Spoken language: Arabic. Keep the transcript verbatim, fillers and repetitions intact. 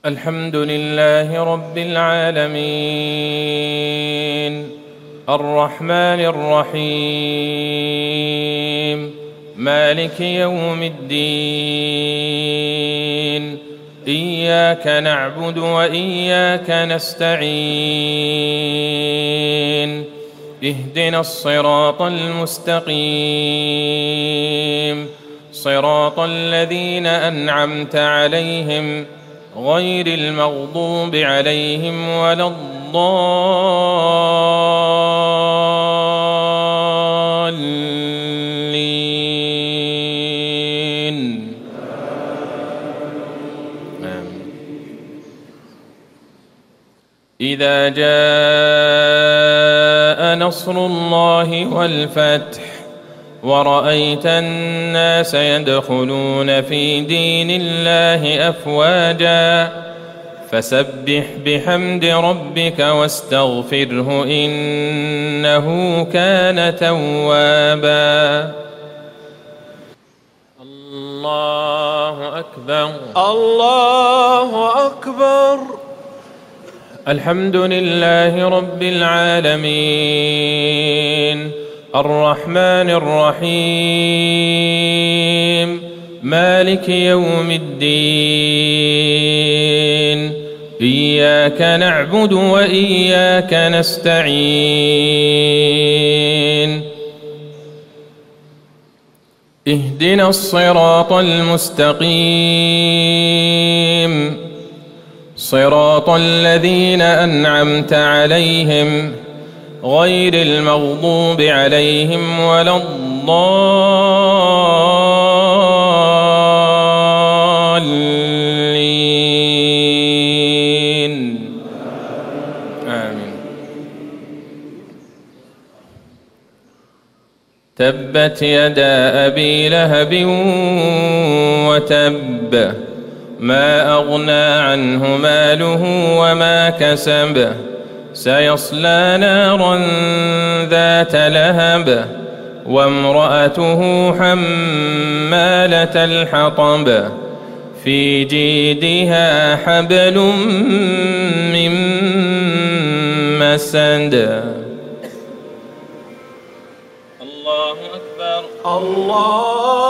الحمد لله رب العالمين الرحمن الرحيم مالك يوم الدين إياك نعبد وإياك نستعين اهدنا الصراط المستقيم صراط الذين أنعمت عليهم غير المغضوب عليهم ولا الضالين آمين. إذا جاء نصر الله والفتح ورأيت الناس يدخلون في دين الله أفواجا فسبح بحمد ربك واستغفره إنه كان توابا. الله أكبر الله أكبر. الحمد لله رب العالمين الرحمن الرحيم مالك يوم الدين إياك نعبد وإياك نستعين اهدنا الصراط المستقيم صراط الذين أنعمت عليهم غير المغضوب عليهم ولا الضالين آمين. تبت يدا أبي لهب وتب ما أغنى عنه ماله وما كسب سيصلى نارا ذات لهب وامرأته حمالة الحطب في جيدها حبل من مسد. الله أكبر. الله